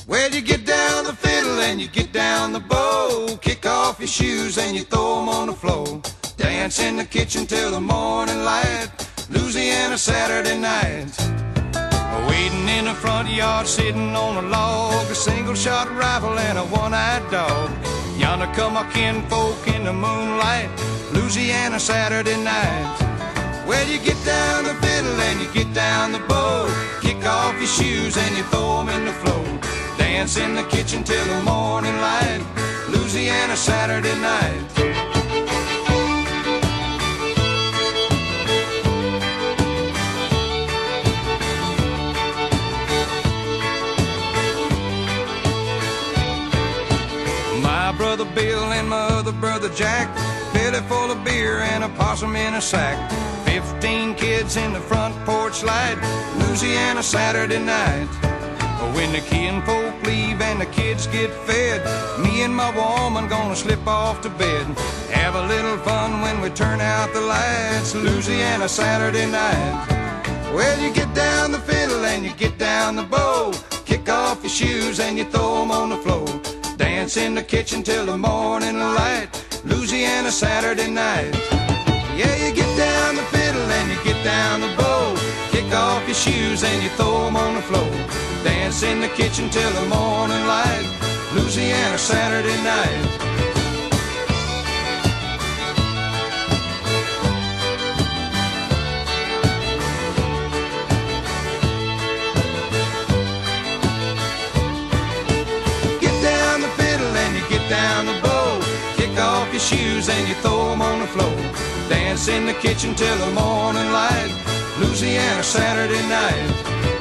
Well, you get down the fiddle and you get down the bow, kick off your shoes and you throw 'em on the floor. Dance in the kitchen till the morning light, Louisiana Saturday night. Waiting in the front yard, sitting on a log, a single-shot rifle and a one-eyed dog. Yonder come my kinfolk in the moonlight, Louisiana Saturday night. Well, you get down the fiddle and you get down the bow, kick off your shoes and you throw 'em in the floor. Dance in the kitchen till the morning light, Louisiana Saturday night. My brother Bill and my other brother Jack, belly full of beer and a possum in a sack. 15 kids in the front porch light, Louisiana Saturday night. When the kinfolk leave and the kids get fed, me and my woman gonna slip off to bed. Have a little fun when we turn out the lights, Louisiana Saturday night. Well, you get down the fiddle and you get down the bow, kick off your shoes and you throw 'em on the floor. Dance in the kitchen till the morning light, Louisiana Saturday night. Yeah, you get down the fiddle and you get down the bow, kick off your shoes and you throw 'em on the floor. Dance in the kitchen till the morning light, Louisiana Saturday night. Get down the fiddle and you get down the bow, kick off your shoes and you throw 'em on the floor. Dance in the kitchen till the morning light, Louisiana Saturday night.